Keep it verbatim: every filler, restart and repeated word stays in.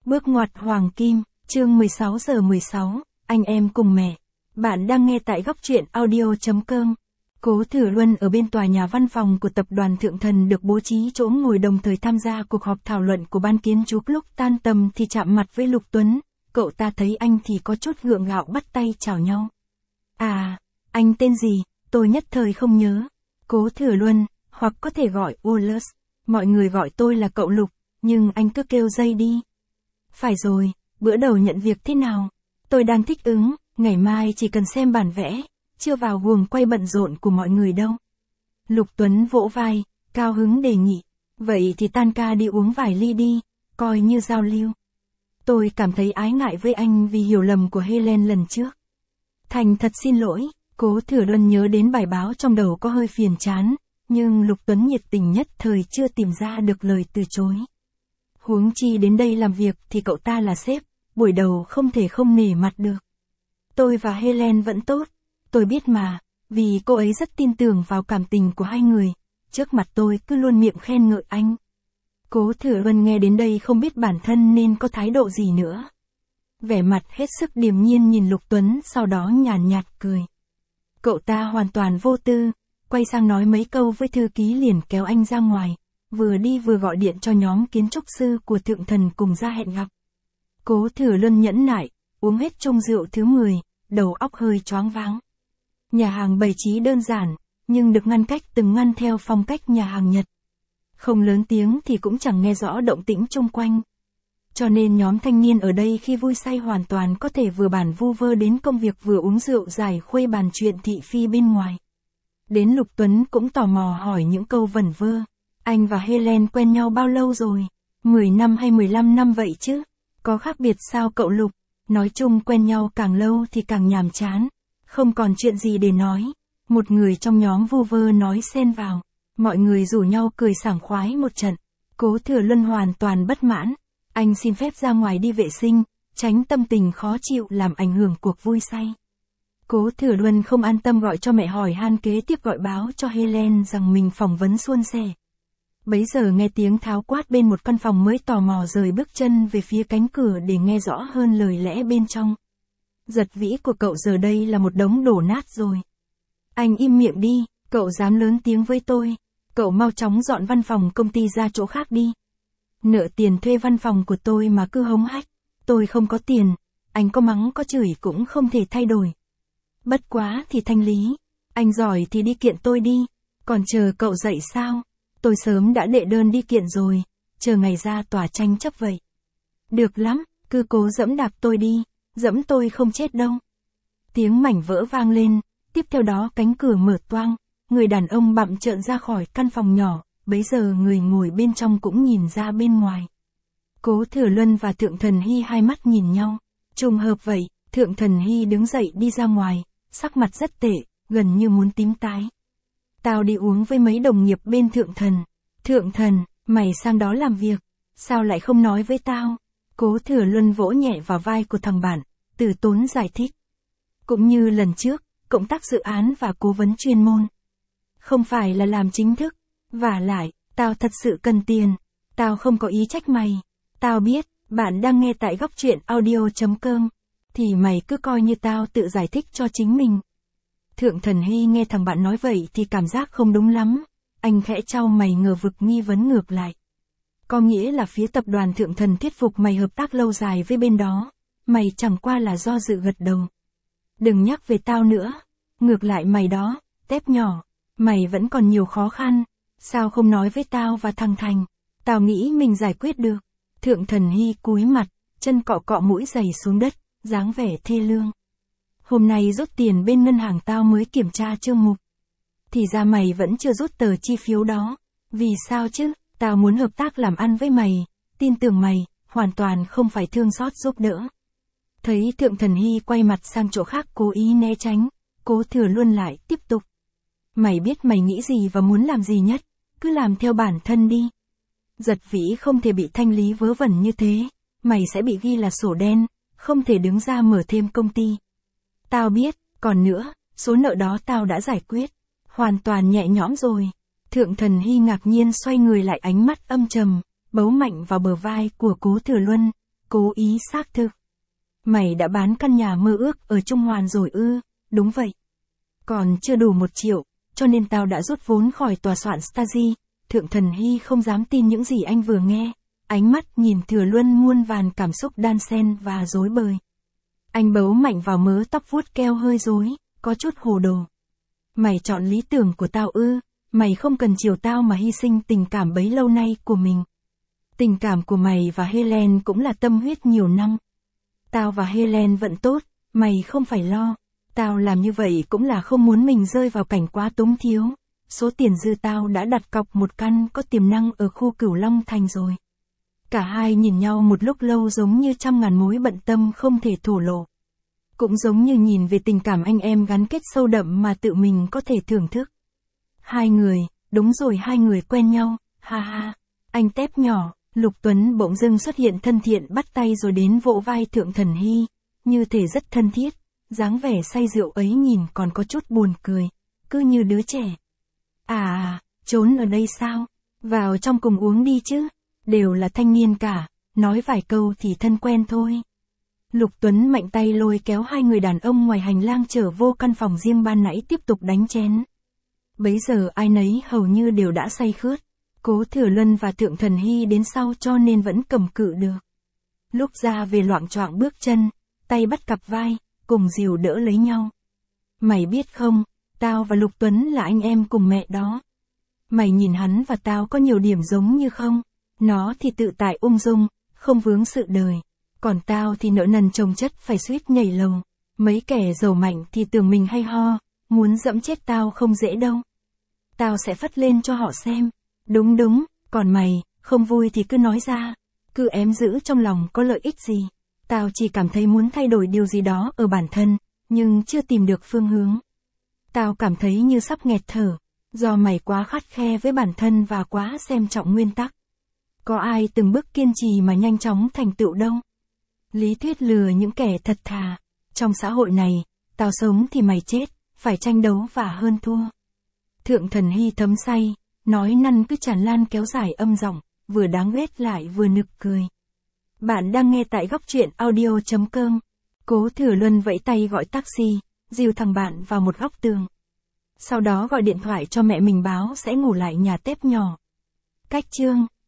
Bước ngoặt hoàng kim, chương mười sáu giờ mười sáu, anh em cùng mẹ. Bạn đang nghe tại góc truyện audio chấm com. Cố Thừa Luân ở bên tòa nhà văn phòng của tập đoàn Thượng Thần được bố trí chỗ ngồi đồng thời tham gia cuộc họp thảo luận của ban kiến trúc. Lúc tan tầm thì chạm mặt với Lục Tuấn, cậu ta thấy anh thì có chút gượng gạo bắt tay chào nhau. À, anh tên gì, tôi nhất thời không nhớ. Cố Thừa Luân, hoặc có thể gọi Wallace, mọi người gọi tôi là cậu Lục, nhưng anh cứ kêu dây đi. Phải rồi, bữa đầu nhận việc thế nào? Tôi đang thích ứng, ngày mai chỉ cần xem bản vẽ, chưa vào guồng quay bận rộn của mọi người đâu. Lục Tuấn vỗ vai, cao hứng đề nghị. Vậy thì tan ca đi uống vài ly đi, coi như giao lưu. Tôi cảm thấy ái ngại với anh vì hiểu lầm của Helen lần trước. Thành thật xin lỗi, Cố Thừa Luân nhớ đến bài báo trong đầu có hơi phiền chán, nhưng Lục Tuấn nhiệt tình nhất thời chưa tìm ra được lời từ chối. Huống chi đến đây làm việc thì cậu ta là sếp, buổi đầu không thể không nể mặt được. Tôi và Helen vẫn tốt, tôi biết mà, vì cô ấy rất tin tưởng vào cảm tình của hai người, trước mặt tôi cứ luôn miệng khen ngợi anh. Cố Thừa Luân nghe đến đây không biết bản thân nên có thái độ gì nữa. Vẻ mặt hết sức điềm nhiên nhìn Lục Tuấn, sau đó nhàn nhạt cười. Cậu ta hoàn toàn vô tư, quay sang nói mấy câu với thư ký liền kéo anh ra ngoài, vừa đi vừa gọi điện cho nhóm kiến trúc sư của Thượng Thần cùng ra hẹn gặp. Cố Thừa Luân nhẫn nại, uống hết chung rượu thứ mười, đầu óc hơi choáng váng. Nhà hàng bày trí đơn giản, nhưng được ngăn cách từng ngăn theo phong cách nhà hàng Nhật. Không lớn tiếng thì cũng chẳng nghe rõ động tĩnh chung quanh. Cho nên nhóm thanh niên ở đây khi vui say hoàn toàn có thể vừa bàn vu vơ đến công việc vừa uống rượu giải khuây bàn chuyện thị phi bên ngoài. Đến Lục Tuấn cũng tò mò hỏi những câu vẩn vơ. Anh và Helen quen nhau bao lâu rồi? mười năm hay mười lăm năm vậy chứ? Có khác biệt sao cậu Lục? Nói chung quen nhau càng lâu thì càng nhàm chán. Không còn chuyện gì để nói. Một người trong nhóm vu vơ nói xen vào. Mọi người rủ nhau cười sảng khoái một trận. Cố Thừa Luân hoàn toàn bất mãn. Anh xin phép ra ngoài đi vệ sinh, tránh tâm tình khó chịu làm ảnh hưởng cuộc vui say. Cố Thừa Luân không an tâm gọi cho mẹ hỏi han, kế tiếp gọi báo cho Helen rằng mình phỏng vấn suôn sẻ. Bấy giờ nghe tiếng tháo quát bên một căn phòng mới tò mò rời bước chân về phía cánh cửa để nghe rõ hơn lời lẽ bên trong. Giật vĩ của cậu giờ đây là một đống đổ nát rồi. Anh im miệng đi, cậu dám lớn tiếng với tôi. Cậu mau chóng dọn văn phòng công ty ra chỗ khác đi. Nợ tiền thuê văn phòng của tôi mà cứ hống hách. Tôi không có tiền, anh có mắng có chửi cũng không thể thay đổi. Bất quá thì thanh lý. Anh giỏi thì đi kiện tôi đi. Còn chờ cậu dậy sao? Tôi sớm đã đệ đơn đi kiện rồi, chờ ngày ra tòa tranh chấp vậy. Được lắm, cứ cố dẫm đạp tôi đi, dẫm tôi không chết đâu. Tiếng mảnh vỡ vang lên, tiếp theo đó cánh cửa mở toang, người đàn ông bặm trợn ra khỏi căn phòng nhỏ, bấy giờ người ngồi bên trong cũng nhìn ra bên ngoài. Cố Thừa Luân và Thượng Thần Hy hai mắt nhìn nhau, trùng hợp vậy, Thượng Thần Hy đứng dậy đi ra ngoài, sắc mặt rất tệ, gần như muốn tím tái. Tao đi uống với mấy đồng nghiệp bên Thượng Thần. Thượng Thần, mày sang đó làm việc, sao lại không nói với tao? Cố Thừa Luân vỗ nhẹ vào vai của thằng bạn, từ tốn giải thích. Cũng như lần trước, cộng tác dự án và cố vấn chuyên môn. Không phải là làm chính thức, vả lại, tao thật sự cần tiền, tao không có ý trách mày. Tao biết, bạn đang nghe tại góc truyện audio chấm com, thì mày cứ coi như tao tự giải thích cho chính mình. Thượng Thần Hy nghe thằng bạn nói vậy thì cảm giác không đúng lắm, anh khẽ chau mày ngờ vực nghi vấn ngược lại. Có nghĩa là phía tập đoàn Thượng Thần thuyết phục mày hợp tác lâu dài với bên đó, mày chẳng qua là do dự gật đầu. Đừng nhắc về tao nữa, ngược lại mày đó, tép nhỏ, mày vẫn còn nhiều khó khăn, sao không nói với tao và thằng Thành, tao nghĩ mình giải quyết được. Thượng Thần Hy cúi mặt, chân cọ cọ mũi giày xuống đất, dáng vẻ thê lương. Hôm nay rút tiền bên ngân hàng tao mới kiểm tra chương mục. Thì ra mày vẫn chưa rút tờ chi phiếu đó. Vì sao chứ? Tao muốn hợp tác làm ăn với mày, tin tưởng mày, hoàn toàn không phải thương xót giúp đỡ. Thấy Thượng Thần Hy quay mặt sang chỗ khác cố ý né tránh, Cố Thừa Luân lại tiếp tục. Mày biết mày nghĩ gì và muốn làm gì nhất, cứ làm theo bản thân đi. Giật vĩ không thể bị thanh lý vớ vẩn như thế, mày sẽ bị ghi là sổ đen, không thể đứng ra mở thêm công ty. Tao biết, còn nữa, số nợ đó tao đã giải quyết, hoàn toàn nhẹ nhõm rồi. Thượng Thần Hy ngạc nhiên xoay người lại, ánh mắt âm trầm, bấu mạnh vào bờ vai của Cố Thừa Luân, cố ý xác thực. Mày đã bán căn nhà mơ ước ở Trung Hoàn rồi ư? Đúng vậy. Còn chưa đủ một triệu, cho nên tao đã rút vốn khỏi tòa soạn Stasi. Thượng Thần Hy không dám tin những gì anh vừa nghe. Ánh mắt nhìn Thừa Luân muôn vàn cảm xúc đan xen và rối bời. Anh bấu mạnh vào mớ tóc vuốt keo hơi rối, có chút hồ đồ. Mày chọn lý tưởng của tao ư? Mày không cần chiều tao mà hy sinh tình cảm bấy lâu nay của mình. Tình cảm của mày và Helen cũng là tâm huyết nhiều năm. Tao và Helen vẫn tốt, mày không phải lo. Tao làm như vậy cũng là không muốn mình rơi vào cảnh quá túng thiếu. Số tiền dư tao đã đặt cọc một căn có tiềm năng ở khu Cửu Long Thành rồi. Cả hai nhìn nhau một lúc lâu giống như trăm ngàn mối bận tâm không thể thổ lộ. Cũng giống như nhìn về tình cảm anh em gắn kết sâu đậm mà tự mình có thể thưởng thức. Hai người, đúng rồi hai người quen nhau, ha ha. Anh tép nhỏ, Lục Tuấn bỗng dưng xuất hiện thân thiện bắt tay rồi đến vỗ vai Thượng Thần Hy, như thể rất thân thiết, dáng vẻ say rượu ấy nhìn còn có chút buồn cười, cứ như đứa trẻ. À, trốn ở đây sao? Vào trong cùng uống đi chứ, đều là thanh niên cả, nói vài câu thì thân quen thôi. Lục Tuấn mạnh tay lôi kéo hai người đàn ông ngoài hành lang trở vô căn phòng riêng ban nãy tiếp tục đánh chén. Bấy giờ ai nấy hầu như đều đã say khướt. Cố Thừa Luân và Thượng Thần Hy đến sau cho nên vẫn cầm cự được. Lúc ra về loạng choạng bước chân, tay bắt cặp vai, cùng dìu đỡ lấy nhau. Mày biết không, tao và Lục Tuấn là anh em cùng mẹ đó. Mày nhìn hắn và tao có nhiều điểm giống như không? Nó thì tự tại ung dung, không vướng sự đời. Còn tao thì nợ nần chồng chất phải suýt nhảy lầu. Mấy kẻ giàu mạnh thì tưởng mình hay ho, muốn dẫm chết tao không dễ đâu. Tao sẽ phất lên cho họ xem. Đúng đúng, còn mày, không vui thì cứ nói ra. Cứ ém giữ trong lòng có lợi ích gì. Tao chỉ cảm thấy muốn thay đổi điều gì đó ở bản thân, nhưng chưa tìm được phương hướng. Tao cảm thấy như sắp nghẹt thở, do mày quá khắt khe với bản thân và quá xem trọng nguyên tắc. Có ai từng bước kiên trì mà nhanh chóng thành tựu đâu. Lý thuyết lừa những kẻ thật thà. Trong xã hội này, tao sống thì mày chết, phải tranh đấu và hơn thua. Thượng Thần Hy thấm say, nói năn cứ tràn lan kéo dài âm giọng, vừa đáng ghét lại vừa nực cười. Bạn đang nghe tại góc truyện audio chấm com. Cố Thừa Luân vẫy tay gọi taxi, dìu thằng bạn vào một góc tường. Sau đó gọi điện thoại cho mẹ mình báo sẽ ngủ lại nhà tép nhỏ. Cách chương